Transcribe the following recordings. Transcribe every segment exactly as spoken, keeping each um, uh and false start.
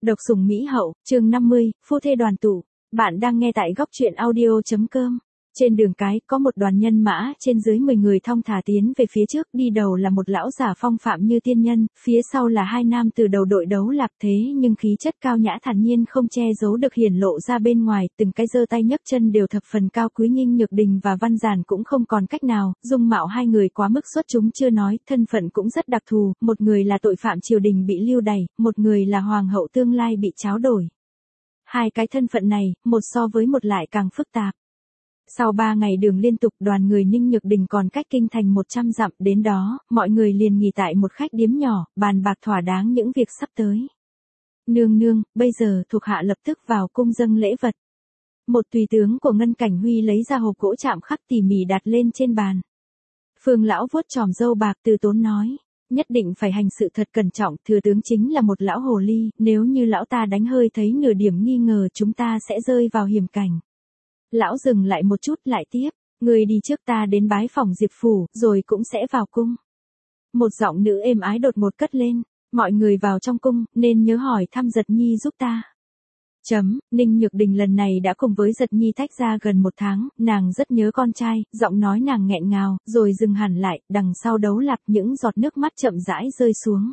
Độc sủng Mỹ hậu, chương năm mươi, phu thê đoàn tụ. Bạn đang nghe tại góc truyện audio.com. Trên đường cái, có một đoàn nhân mã, trên dưới mười người thong thả tiến về phía trước, đi đầu là một lão giả phong phạm như tiên nhân, phía sau là hai nam từ đầu đội đấu lạc thế nhưng khí chất cao nhã thản nhiên không che giấu được hiển lộ ra bên ngoài, từng cái giơ tay nhấc chân đều thập phần cao quý. Nghinh Nhược Đình và Văn Giản cũng không còn cách nào, dung mạo hai người quá mức xuất chúng chưa nói, thân phận cũng rất đặc thù, một người là tội phạm triều đình bị lưu đày, một người là hoàng hậu tương lai bị tráo đổi. Hai cái thân phận này, một so với một lại càng phức tạp. Sau ba ngày đường liên tục, đoàn người Ninh Nhược Đình còn cách kinh thành một trăm dặm, đến đó, mọi người liền nghỉ tại một khách điếm nhỏ, bàn bạc thỏa đáng những việc sắp tới. Nương nương, bây giờ thuộc hạ lập tức vào cung dâng lễ vật. Một tùy tướng của Ngân Cảnh Huy lấy ra hộp gỗ chạm khắc tỉ mỉ đặt lên trên bàn. Phương lão vuốt chòm râu bạc từ tốn nói, nhất định phải hành sự thật cẩn trọng, thừa tướng chính là một lão hồ ly, nếu như lão ta đánh hơi thấy nửa điểm nghi ngờ chúng ta sẽ rơi vào hiểm cảnh. Lão dừng lại một chút lại tiếp, người đi trước ta đến bái phòng Diệp phủ, rồi cũng sẽ vào cung. Một giọng nữ êm ái đột ngột cất lên, mọi người vào trong cung, nên nhớ hỏi thăm Giật Nhi giúp ta. Chấm, Ninh Nhược Đình lần này đã cùng với Giật Nhi tách ra gần một tháng, nàng rất nhớ con trai, giọng nói nàng nghẹn ngào, rồi dừng hẳn lại, đằng sau đấu lạc những giọt nước mắt chậm rãi rơi xuống.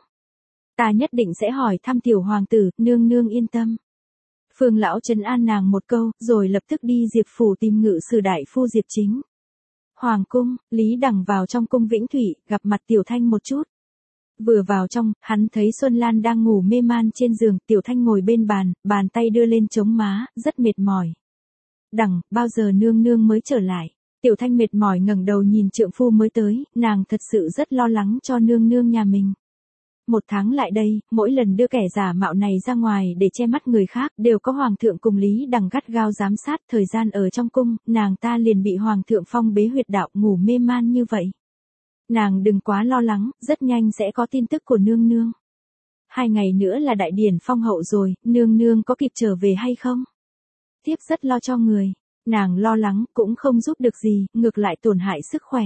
Ta nhất định sẽ hỏi thăm tiểu hoàng tử, nương nương yên tâm. Phương lão trấn an nàng một câu, rồi lập tức đi Diệp phủ tìm ngự sử đại phu Diệp Chính. Hoàng cung, Lý Đằng vào trong cung Vĩnh Thủy, gặp mặt Tiểu Thanh một chút. Vừa vào trong, hắn thấy Xuân Lan đang ngủ mê man trên giường, Tiểu Thanh ngồi bên bàn, bàn tay đưa lên chống má, rất mệt mỏi. Đằng, bao giờ nương nương mới trở lại? Tiểu Thanh mệt mỏi ngẩng đầu nhìn trượng phu mới tới, nàng thật sự rất lo lắng cho nương nương nhà mình. Một tháng lại đây, mỗi lần đưa kẻ giả mạo này ra ngoài để che mắt người khác, đều có hoàng thượng cùng Lý Đằng gắt gao giám sát. Thời gian ở trong cung, nàng ta liền bị hoàng thượng phong bế huyệt đạo, ngủ mê man như vậy. Nàng đừng quá lo lắng, rất nhanh sẽ có tin tức của nương nương. Hai ngày nữa là đại điển phong hậu rồi, nương nương có kịp trở về hay không? Tiếp rất lo cho người. Nàng lo lắng, cũng không giúp được gì, ngược lại tổn hại sức khỏe.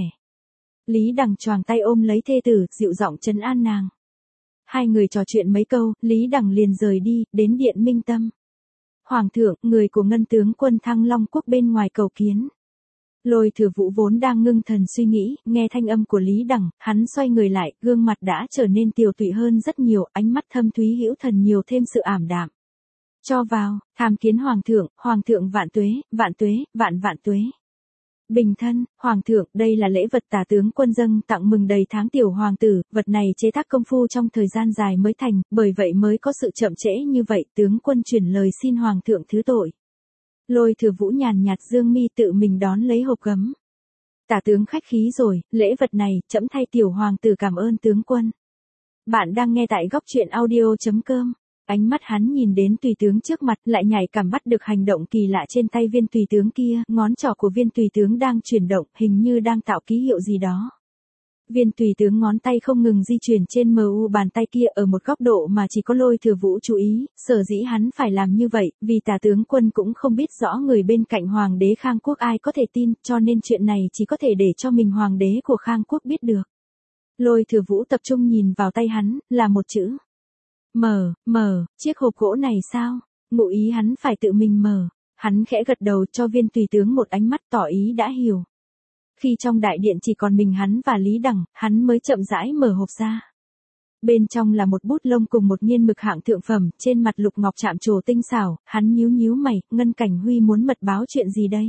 Lý Đằng choàng tay ôm lấy thê tử, dịu giọng trấn an nàng. Hai người trò chuyện mấy câu, Lý Đằng liền rời đi, đến điện Minh Tâm. Hoàng thượng, người của Ngân tướng quân Thăng Long Quốc bên ngoài cầu kiến. Lôi Thừa Vũ vốn đang ngưng thần suy nghĩ, nghe thanh âm của Lý Đằng, hắn xoay người lại, gương mặt đã trở nên tiều tụy hơn rất nhiều, ánh mắt thâm thúy hữu thần nhiều thêm sự ảm đạm. Cho vào, tham kiến hoàng thượng, hoàng thượng vạn tuế, vạn tuế, vạn vạn tuế. Bình thân, hoàng thượng, đây là lễ vật tả tướng quân dâng tặng mừng đầy tháng tiểu hoàng tử, vật này chế tác công phu trong thời gian dài mới thành, bởi vậy mới có sự chậm trễ như vậy, tướng quân chuyển lời xin hoàng thượng thứ tội. Lôi Thừa Vũ nhàn nhạt dương mi tự mình đón lấy hộp gấm. Tả tướng khách khí rồi, lễ vật này, trẫm thay tiểu hoàng tử cảm ơn tướng quân. Bạn đang nghe tại góc truyện audio.com. Ánh mắt hắn nhìn đến tùy tướng trước mặt, lại nhạy cảm bắt được hành động kỳ lạ trên tay viên tùy tướng kia, ngón trỏ của viên tùy tướng đang chuyển động, hình như đang tạo ký hiệu gì đó. Viên tùy tướng ngón tay không ngừng di chuyển trên mờ u bàn tay kia ở một góc độ mà chỉ có Lôi Thừa Vũ chú ý, sở dĩ hắn phải làm như vậy, vì tả tướng quân cũng không biết rõ người bên cạnh hoàng đế Khang Quốc ai có thể tin, cho nên chuyện này chỉ có thể để cho mình hoàng đế của Khang Quốc biết được. Lôi Thừa Vũ tập trung nhìn vào tay hắn, là một chữ. Mở, mở, chiếc hộp gỗ này sao? Ngụ ý hắn phải tự mình mở. Hắn khẽ gật đầu cho viên tùy tướng một ánh mắt tỏ ý đã hiểu. Khi trong đại điện chỉ còn mình hắn và Lý Đằng, hắn mới chậm rãi mở hộp ra. Bên trong là một bút lông cùng một nghiên mực hạng thượng phẩm, trên mặt lục ngọc chạm trổ tinh xảo, hắn nhíu nhíu mày, Ngân Cảnh Huy muốn mật báo chuyện gì đây?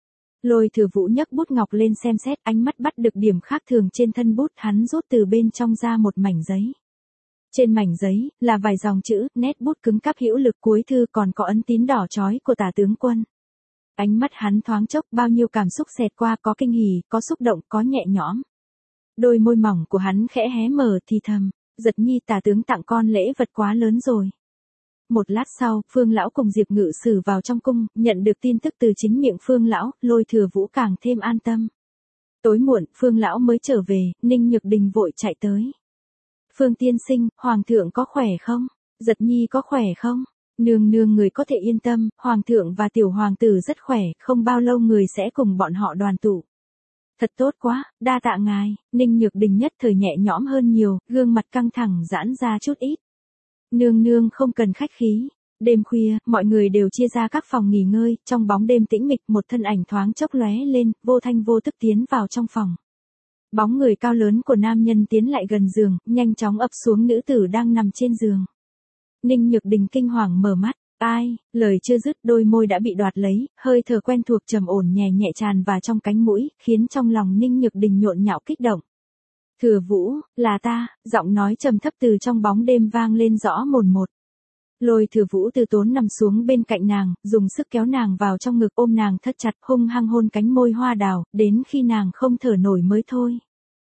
Lôi Thừa Vũ nhấc bút ngọc lên xem xét, ánh mắt bắt được điểm khác thường trên thân bút, hắn rút từ bên trong ra một mảnh giấy. Trên mảnh giấy, là vài dòng chữ, nét bút cứng cáp hữu lực, cuối thư còn có ấn tín đỏ chói của tả tướng quân. Ánh mắt hắn thoáng chốc, bao nhiêu cảm xúc xẹt qua, có kinh hỉ, có xúc động, có nhẹ nhõm. Đôi môi mỏng của hắn khẽ hé mở thì thầm, Giật Nhi, tả tướng tặng con lễ vật quá lớn rồi. Một lát sau, Phương lão cùng Diệp ngự sử vào trong cung, nhận được tin tức từ chính miệng Phương lão, Lôi Thừa Vũ càng thêm an tâm. Tối muộn, Phương lão mới trở về, Ninh Nhược Đình vội chạy tới. Phương tiên sinh, hoàng thượng có khỏe không? Giật Nhi có khỏe không? Nương nương người có thể yên tâm, hoàng thượng và tiểu hoàng tử rất khỏe, không bao lâu người sẽ cùng bọn họ đoàn tụ. Thật tốt quá, đa tạ ngài. Ninh Nhược Đình nhất thời nhẹ nhõm hơn nhiều, gương mặt căng thẳng giãn ra chút ít. Nương nương không cần khách khí. Đêm khuya, mọi người đều chia ra các phòng nghỉ ngơi, trong bóng đêm tĩnh mịch một thân ảnh thoáng chốc lóe lên, vô thanh vô tức tiến vào trong phòng. Bóng người cao lớn của nam nhân tiến lại gần giường, nhanh chóng ập xuống nữ tử đang nằm trên giường. Ninh Nhược Đình kinh hoàng mở mắt, ai, lời chưa dứt đôi môi đã bị đoạt lấy, hơi thở quen thuộc trầm ổn nhẹ nhẹ tràn vào trong cánh mũi, khiến trong lòng Ninh Nhược Đình nhộn nhạo kích động. Thừa Vũ, là ta, giọng nói trầm thấp từ trong bóng đêm vang lên rõ mồn một. Lôi Thừa Vũ từ tốn nằm xuống bên cạnh nàng, dùng sức kéo nàng vào trong ngực ôm nàng thắt chặt hung hăng hôn cánh môi hoa đào, đến khi nàng không thở nổi mới thôi.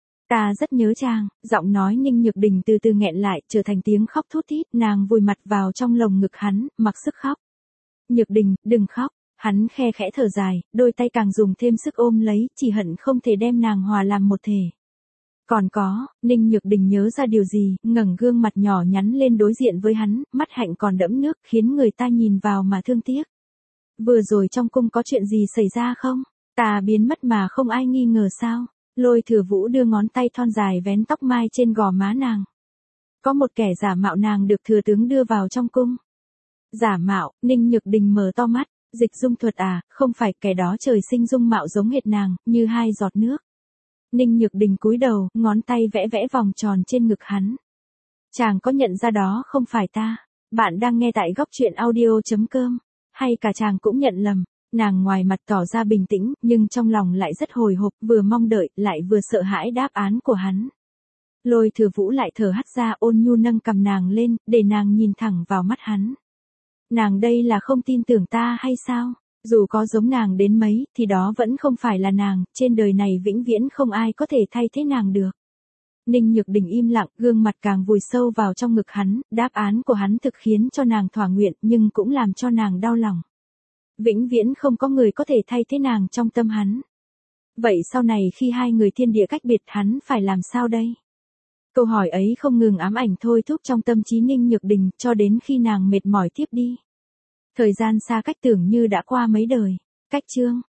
Ta rất nhớ chàng, giọng nói Ninh Nhược Đình từ từ nghẹn lại, trở thành tiếng khóc thút thít, nàng vùi mặt vào trong lồng ngực hắn, mặc sức khóc. Nhược Đình, đừng khóc, hắn khe khẽ thở dài, đôi tay càng dùng thêm sức ôm lấy, chỉ hận không thể đem nàng hòa làm một thể. Còn có, Ninh Nhược Đình nhớ ra điều gì, ngẩng gương mặt nhỏ nhắn lên đối diện với hắn, mắt hạnh còn đẫm nước, khiến người ta nhìn vào mà thương tiếc. Vừa rồi trong cung có chuyện gì xảy ra không? Ta biến mất mà không ai nghi ngờ sao? Lôi Thừa Vũ đưa ngón tay thon dài vén tóc mai trên gò má nàng. Có một kẻ giả mạo nàng được thừa tướng đưa vào trong cung. Giả mạo, Ninh Nhược Đình mở to mắt, dịch dung thuật à, không phải, kẻ đó trời sinh dung mạo giống hệt nàng, như hai giọt nước. Ninh Nhược Đình cúi đầu, ngón tay vẽ vẽ vòng tròn trên ngực hắn. Chàng có nhận ra đó không phải ta? Bạn đang nghe tại góc truyện audio chấm com. Hay cả chàng cũng nhận lầm? Nàng ngoài mặt tỏ ra bình tĩnh, nhưng trong lòng lại rất hồi hộp, vừa mong đợi, lại vừa sợ hãi đáp án của hắn. Lôi Thừa Vũ lại thở hắt ra, ôn nhu nâng cầm nàng lên, để nàng nhìn thẳng vào mắt hắn. Nàng đây là không tin tưởng ta hay sao? Dù có giống nàng đến mấy, thì đó vẫn không phải là nàng, trên đời này vĩnh viễn không ai có thể thay thế nàng được. Ninh Nhược Đình im lặng, gương mặt càng vùi sâu vào trong ngực hắn, đáp án của hắn thực khiến cho nàng thỏa nguyện, nhưng cũng làm cho nàng đau lòng. Vĩnh viễn không có người có thể thay thế nàng trong tâm hắn. Vậy sau này khi hai người thiên địa cách biệt hắn phải làm sao đây? Câu hỏi ấy không ngừng ám ảnh thôi thúc trong tâm trí Ninh Nhược Đình, cho đến khi nàng mệt mỏi tiếp đi. Thời gian xa cách tưởng như đã qua mấy đời. Cách chương